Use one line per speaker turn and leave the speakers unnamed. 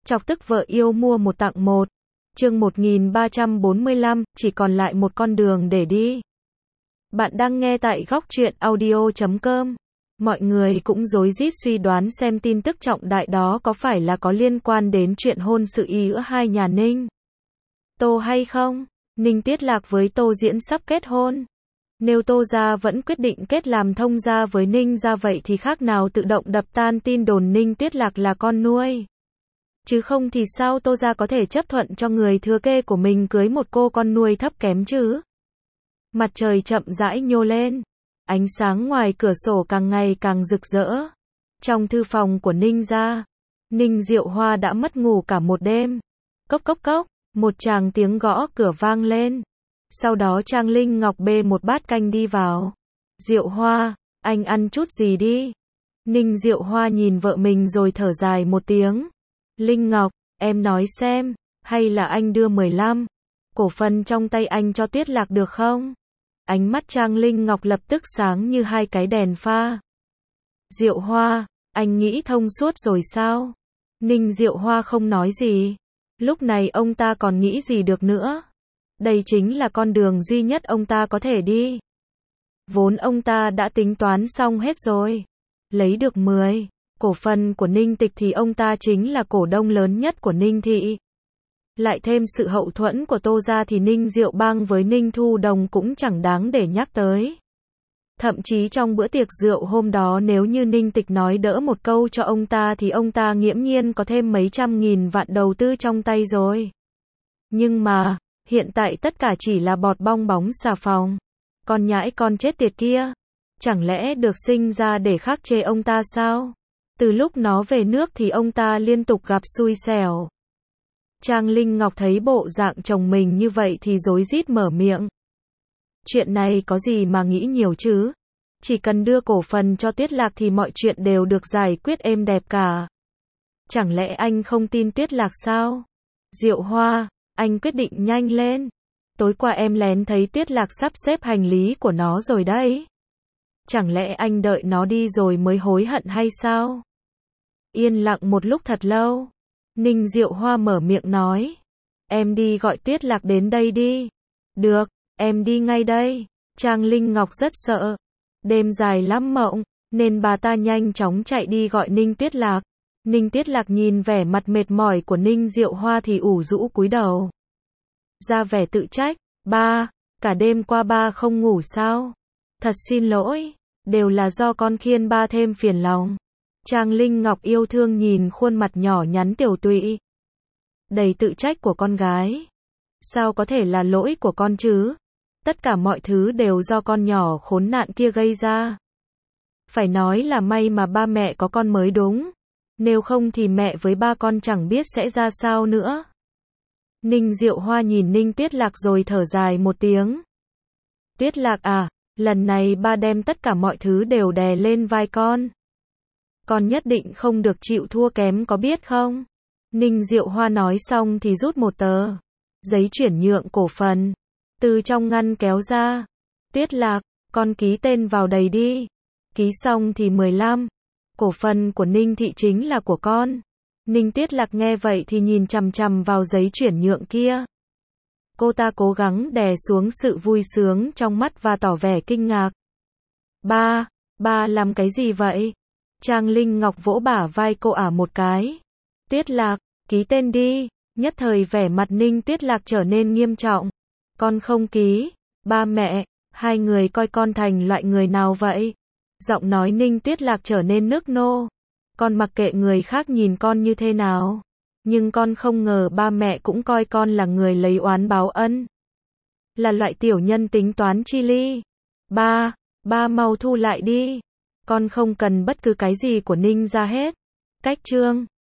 Chọc tức vợ yêu mua một tặng một. Chương 1345, chỉ còn lại một con đường để đi. Bạn đang nghe tại góc truyện audio.com. Mọi người cũng rối rít suy đoán xem tin tức trọng đại đó có phải là có liên quan đến chuyện hôn sự giữa hai nhà Ninh Tô hay không. Ninh Tiết Lạc với Tô Diễn sắp kết hôn. Nếu Tô gia vẫn quyết định kết làm thông gia với Ninh gia vậy thì khác nào tự động đập tan tin đồn Ninh Tiết Lạc là con nuôi. Chứ không thì sao Tô gia có thể chấp thuận cho người thừa kế của mình cưới một cô con nuôi thấp kém chứ? Mặt trời chậm rãi nhô lên. Ánh sáng ngoài cửa sổ càng ngày càng rực rỡ. Trong thư phòng của Ninh gia, Ninh Diệu Hoa đã mất ngủ cả một đêm. Cốc cốc cốc, một tràng tiếng gõ cửa vang lên. Sau đó Trang Linh Ngọc bê một bát canh đi vào. Diệu Hoa, anh ăn chút gì đi. Ninh Diệu Hoa nhìn vợ mình rồi thở dài một tiếng. Linh Ngọc, em nói xem, hay là anh đưa 15 cổ phần trong tay anh cho Tiết Lạc được không? Ánh mắt Trang Linh Ngọc lập tức sáng như hai cái đèn pha. Diệu Hoa, anh nghĩ thông suốt rồi sao? Ninh Diệu Hoa không nói gì. Lúc này ông ta còn nghĩ gì được nữa? Đây chính là con đường duy nhất ông ta có thể đi. Vốn ông ta đã tính toán xong hết rồi. Lấy được 10 cổ phần của Ninh Tịch thì ông ta chính là cổ đông lớn nhất của Ninh Thị. Lại thêm sự hậu thuẫn của Tô gia thì Ninh Diệu Bang với Ninh Thu Đồng cũng chẳng đáng để nhắc tới. Thậm chí trong bữa tiệc rượu hôm đó nếu như Ninh Tịch nói đỡ một câu cho ông ta thì ông ta nghiễm nhiên có thêm mấy trăm nghìn vạn đầu tư trong tay rồi. Nhưng mà, hiện tại tất cả chỉ là bọt bong bóng xà phòng. Con nhãi con chết tiệt kia, chẳng lẽ được sinh ra để khắc chế ông ta sao? Từ lúc nó về nước thì ông ta liên tục gặp xui xẻo. Trang Linh Ngọc thấy bộ dạng chồng mình như vậy thì rối rít mở miệng. Chuyện này có gì mà nghĩ nhiều chứ? Chỉ cần đưa cổ phần cho Tiết Lạc thì mọi chuyện đều được giải quyết êm đẹp cả. Chẳng lẽ anh không tin Tiết Lạc sao? Diệu Hoa, anh quyết định nhanh lên. Tối qua em lén thấy Tiết Lạc sắp xếp hành lý của nó rồi đấy. Chẳng lẽ anh đợi nó đi rồi mới hối hận hay sao? Yên lặng một lúc thật lâu. Ninh Diệu Hoa mở miệng nói. Em đi gọi Tiết Lạc đến đây đi. Được, em đi ngay đây. Trang Linh Ngọc rất sợ. Đêm dài lắm mộng, nên bà ta nhanh chóng chạy đi gọi Ninh Tiết Lạc. Ninh Tiết Lạc nhìn vẻ mặt mệt mỏi của Ninh Diệu Hoa thì ủ rũ cúi đầu. Ra vẻ tự trách. Ba, cả đêm qua ba không ngủ sao? Thật xin lỗi, đều là do con khiến ba thêm phiền lòng. Trang Linh Ngọc yêu thương nhìn khuôn mặt nhỏ nhắn tiểu tụy, đầy tự trách của con gái. Sao có thể là lỗi của con chứ? Tất cả mọi thứ đều do con nhỏ khốn nạn kia gây ra. Phải nói là may mà ba mẹ có con mới đúng. Nếu không thì mẹ với ba con chẳng biết sẽ ra sao nữa. Ninh Diệu Hoa nhìn Ninh Tiết Lạc rồi thở dài một tiếng. Tiết Lạc à, lần này ba đem tất cả mọi thứ đều đè lên vai con. Con nhất định không được chịu thua kém có biết không? Ninh Diệu Hoa nói xong thì rút một tờ giấy chuyển nhượng cổ phần từ trong ngăn kéo ra. Tiết Lạc, con ký tên vào đầy đi. Ký xong thì 15 cổ phần của Ninh Thị chính là của con. Ninh Tiết Lạc nghe vậy thì nhìn chằm chằm vào giấy chuyển nhượng kia. Cô ta cố gắng đè xuống sự vui sướng trong mắt và tỏ vẻ kinh ngạc. Ba làm cái gì vậy? Trang Linh Ngọc vỗ bả vai cô ả một cái. Tiết Lạc, ký tên đi. Nhất thời vẻ mặt Ninh Tiết Lạc trở nên nghiêm trọng. Con không ký. Ba mẹ, hai người coi con thành loại người nào vậy? Giọng nói Ninh Tiết Lạc trở nên nức nô. Con mặc kệ người khác nhìn con như thế nào. Nhưng con không ngờ ba mẹ cũng coi con là người lấy oán báo ân. Là loại tiểu nhân tính toán chi ly. Ba mau thu lại đi. Con không cần bất cứ cái gì của Ninh gia hết. Cách chương